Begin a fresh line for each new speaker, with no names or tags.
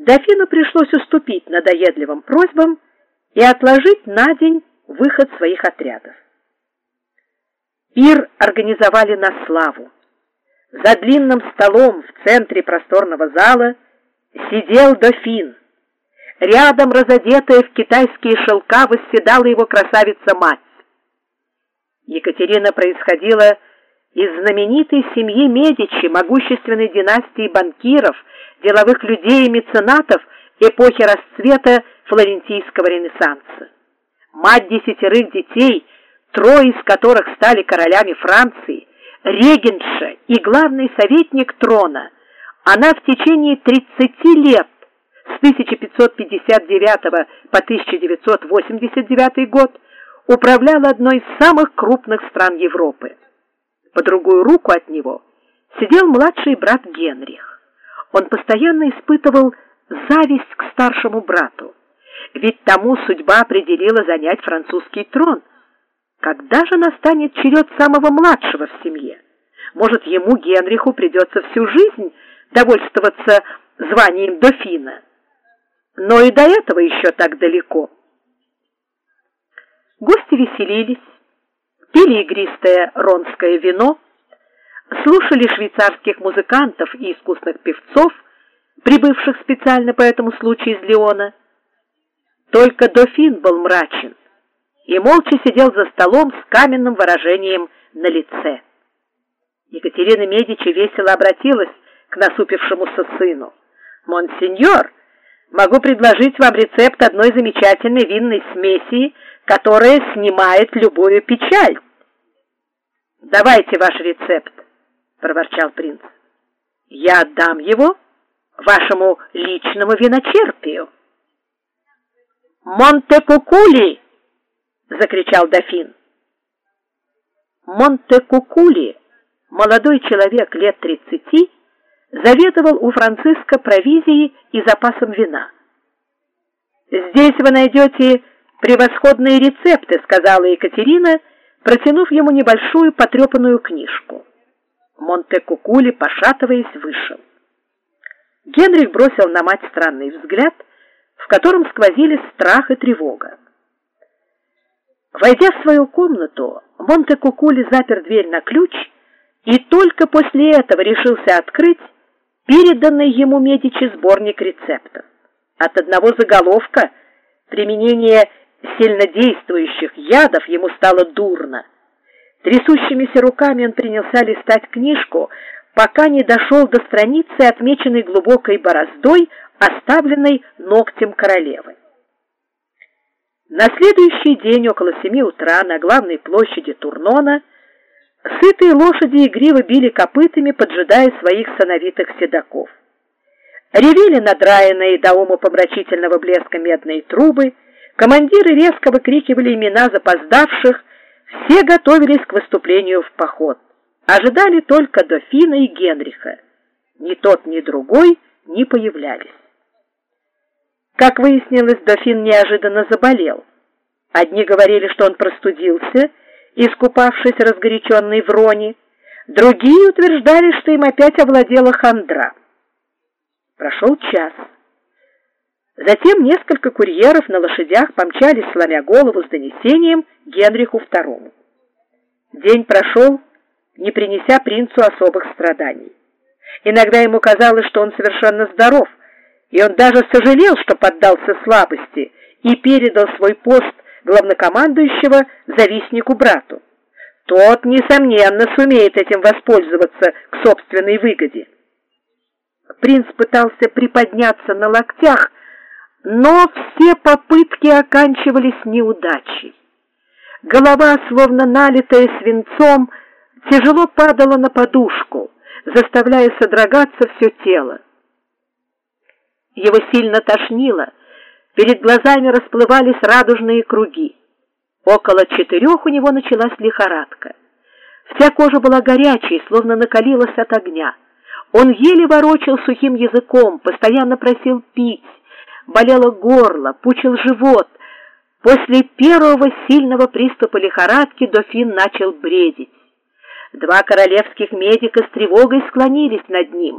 Дофину пришлось уступить надоедливым просьбам и отложить на день выход своих отрядов. Пир организовали на славу. За длинным столом в центре просторного зала сидел дофин. Рядом, разодетая в китайские шелка, восседала его красавица-мать. Екатерина происходила из знаменитой семьи Медичи, могущественной династии банкиров, деловых людей и меценатов эпохи расцвета флорентийского ренессанса. Мать 10 детей, 3 из которых стали королями Франции, регентша и главный советник трона, она в течение 30 лет, с 1559 по 1989 год, управляла одной из самых крупных стран Европы. По другую руку от него сидел младший брат Генрих. Он постоянно испытывал зависть к старшему брату, ведь тому судьба определила занять французский трон. Когда же настанет черед самого младшего в семье? Может, ему, Генриху, придется всю жизнь довольствоваться званием дофина? Но и до этого еще так далеко. Гости веселились, пили игристое ронское вино, слушали швейцарских музыкантов и искусных певцов, прибывших специально по этому случаю из Лиона. Только дофин был мрачен и молча сидел за столом с каменным выражением на лице. Екатерина Медичи весело обратилась к насупившемуся сыну. «Монсеньор, могу предложить вам рецепт одной замечательной винной смеси, которая снимает любую печаль». «Давайте ваш рецепт», — проворчал принц. «Я отдам его вашему личному виночерпию». «Монтекукули!» — закричал дофин. Монтекукули, молодой человек лет 30, заведовал у Франциска провизией и запасом вина. «Здесь вы найдете превосходные рецепты», — сказала Екатерина, протянув ему небольшую потрепанную книжку. Монтекукули, пошатываясь, вышел. Генрих бросил на мать странный взгляд, в котором сквозили страх и тревога. Войдя в свою комнату, Монтекукули запер дверь на ключ и только после этого решился открыть переданный ему Медичи сборник рецептов. От одного заголовка применения сильнодействующих ядов ему стало дурно. Трясущимися руками он принялся листать книжку, пока не дошел до страницы, отмеченной глубокой бороздой, оставленной ногтем королевы. На следующий день около 7 утра на главной площади Турнона сытые лошади игриво били копытами, поджидая своих сановитых седаков. Ревели надраенные до умопомрачительного блеска медные трубы, командиры резко выкрикивали имена запоздавших, все готовились к выступлению в поход. Ожидали только дофина и Генриха. Ни тот, ни другой не появлялись. Как выяснилось, дофин неожиданно заболел. Одни говорили, что он простудился, искупавшись разгоряченной в Роне, другие утверждали, что им опять овладела хандра. Прошел час. Затем несколько курьеров на лошадях помчались, сломя голову, с донесением Генриху II. День прошел, не принеся принцу особых страданий. Иногда ему казалось, что он совершенно здоров, и он даже сожалел, что поддался слабости и передал свой пост главнокомандующего завистнику-брату. Тот, несомненно, сумеет этим воспользоваться к собственной выгоде. Принц пытался приподняться на локтях, но все попытки оканчивались неудачей. Голова, словно налитая свинцом, тяжело падала на подушку, заставляя содрогаться все тело. Его сильно тошнило, перед глазами расплывались радужные круги. Около 4 у него началась лихорадка. Вся кожа была горячей, словно накалилась от огня. Он еле ворочал сухим языком, постоянно просил пить, болело горло, пучил живот. После первого сильного приступа лихорадки дофин начал бредить. 2 королевских медика с тревогой склонились над ним.